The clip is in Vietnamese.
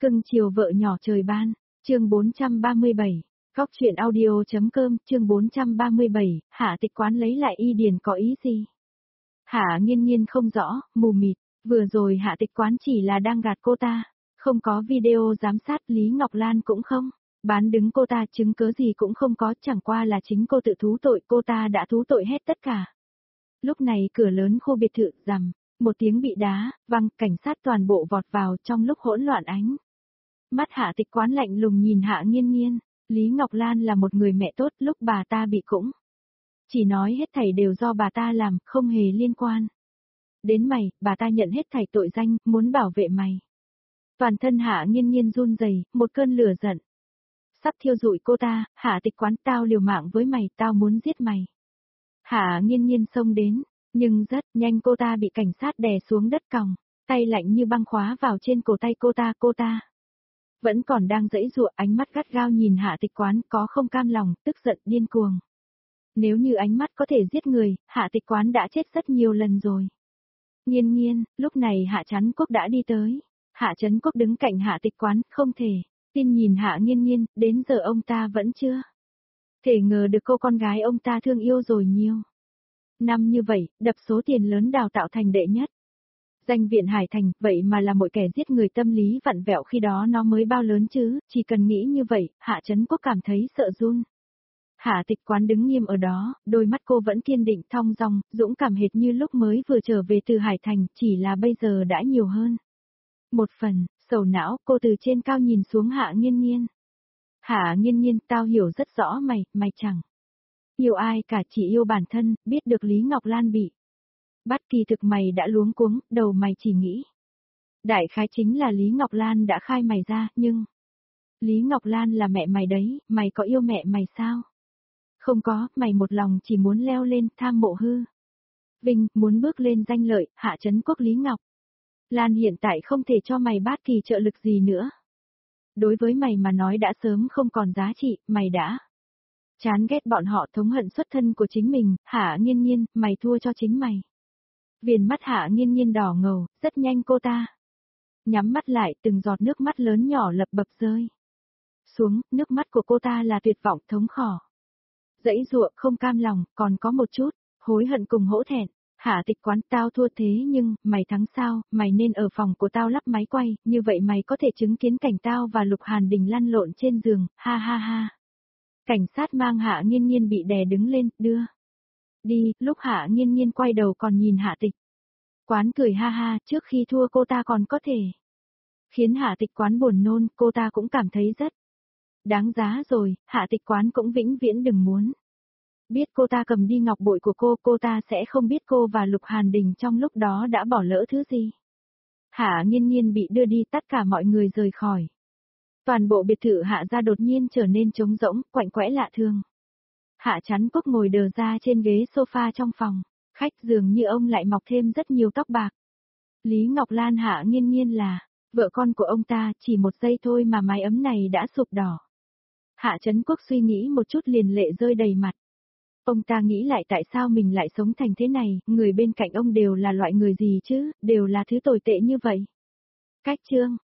Cưng chiều vợ nhỏ trời ban, chương 437, góc chuyện audio.com, chương 437, Hạ Tịch Quán lấy lại y điển có ý gì? Hạ Nghiên Nghiên không rõ, mù mịt, vừa rồi Hạ Tịch Quán chỉ là đang gạt cô ta, không có video giám sát, Lý Ngọc Lan cũng không, bán đứng cô ta, chứng cớ gì cũng không có, chẳng qua là chính cô tự thú tội, cô ta đã thú tội hết tất cả. Lúc này cửa lớn khu biệt thự rầm, một tiếng bị đá, văng, cảnh sát toàn bộ vọt vào trong lúc hỗn loạn ánh. Mắt Hạ Tịch Quán lạnh lùng nhìn Hạ Nghiên Nghiên, Lý Ngọc Lan là một người mẹ tốt, lúc bà ta bị cũng chỉ nói hết thảy đều do bà ta làm, không hề liên quan đến mày, bà ta nhận hết thảy tội danh, muốn bảo vệ mày. Toàn thân Hạ Nghiên Nghiên run rẩy, một cơn lửa giận sắp thiêu rụi cô ta. Hạ Tịch Quán, tao liều mạng với mày, tao muốn giết mày. Hạ Nghiên Nghiên xông đến, nhưng rất nhanh cô ta bị cảnh sát đè xuống đất còng, tay lạnh như băng khóa vào trên cổ tay cô ta vẫn còn đang giãy giụa, ánh mắt gắt gao nhìn Hạ Tịch Quán, có không cam lòng, tức giận, điên cuồng. Nếu như ánh mắt có thể giết người, Hạ Tịch Quán đã chết rất nhiều lần rồi. Nghiên Nghiên, lúc này Hạ Chấn Quốc đã đi tới. Hạ Chấn Quốc đứng cạnh Hạ Tịch Quán, không thể tin nhìn Hạ Nghiên Nghiên, đến giờ ông ta vẫn chưa thể ngờ được cô con gái ông ta thương yêu rồi nhiều năm như vậy, đập số tiền lớn đào tạo thành đệ nhất danh viện Hải Thành, vậy mà là một kẻ giết người, tâm lý vặn vẹo khi đó nó mới bao lớn chứ, chỉ cần nghĩ như vậy, Hạ Chấn Quốc cảm thấy sợ run. Hạ Tịch Quán đứng nghiêm ở đó, đôi mắt cô vẫn kiên định thong dong, dũng cảm hệt như lúc mới vừa trở về từ Hải Thành, chỉ là bây giờ đã nhiều hơn một phần sầu não. Cô từ trên cao nhìn xuống Hạ Nghiên Nghiên. Hạ Nghiên Nghiên, tao hiểu rất rõ mày chẳng yêu ai cả, chỉ yêu bản thân, biết được Lý Ngọc Lan bị bắt, kỳ thực mày đã luống cuống, đầu mày chỉ nghĩ đại khái chính là Lý Ngọc Lan đã khai mày ra, nhưng Lý Ngọc Lan là mẹ mày đấy, mày có yêu mẹ mày sao? Không có, mày một lòng chỉ muốn leo lên, tham mộ hư vinh, muốn bước lên danh lợi. Hạ Chấn Quốc, Lý Ngọc Lan hiện tại không thể cho mày bất kỳ trợ lực gì nữa. Đối với mày mà nói đã sớm không còn giá trị, mày đã chán ghét bọn họ, thống hận xuất thân của chính mình. Hạ Nghiên Nghiên, mày thua cho chính mày. Viền mắt Hạ Nghiên Nghiên đỏ ngầu, rất nhanh cô ta nhắm mắt lại, từng giọt nước mắt lớn nhỏ lập bập rơi xuống, nước mắt của cô ta là tuyệt vọng, thống khổ, giãy giụa, không cam lòng, còn có một chút hối hận cùng hổ thẹn. Hạ Tịch Quán, tao thua thế nhưng, mày thắng sao? Mày nên ở phòng của tao lắp máy quay, như vậy mày có thể chứng kiến cảnh tao và Lục Hàn Đình lăn lộn trên giường, ha ha ha. Cảnh sát mang Hạ Nghiên Nghiên bị đè đứng lên, đưa đi. Lúc Hạ Nghiên Nghiên quay đầu còn nhìn Hạ Tịch Quán cười ha ha, trước khi thua cô ta còn có thể khiến Hạ Tịch Quán buồn nôn, cô ta cũng cảm thấy rất đáng giá rồi. Hạ Tịch Quán cũng vĩnh viễn đừng muốn biết cô ta cầm đi ngọc bội của cô ta sẽ không biết cô và Lục Hàn Đình trong lúc đó đã bỏ lỡ thứ gì. Hạ Nghiên Nghiên bị đưa đi, tất cả mọi người rời khỏi. Toàn bộ biệt thự Hạ gia đột nhiên trở nên trống rỗng, quạnh quẽ lạ thường. Hạ Chấn Quốc ngồi đờ ra trên ghế sofa trong phòng khách, dường như ông lại mọc thêm rất nhiều tóc bạc. Lý Ngọc Lan, Hạ Nghiên Nghiên là vợ con của ông ta, chỉ một giây thôi mà mái ấm này đã sụp đổ. Hạ Chấn Quốc suy nghĩ một chút liền lệ rơi đầy mặt. Ông ta nghĩ lại tại sao mình lại sống thành thế này, người bên cạnh ông đều là loại người gì chứ, đều là thứ tồi tệ như vậy. Cách chương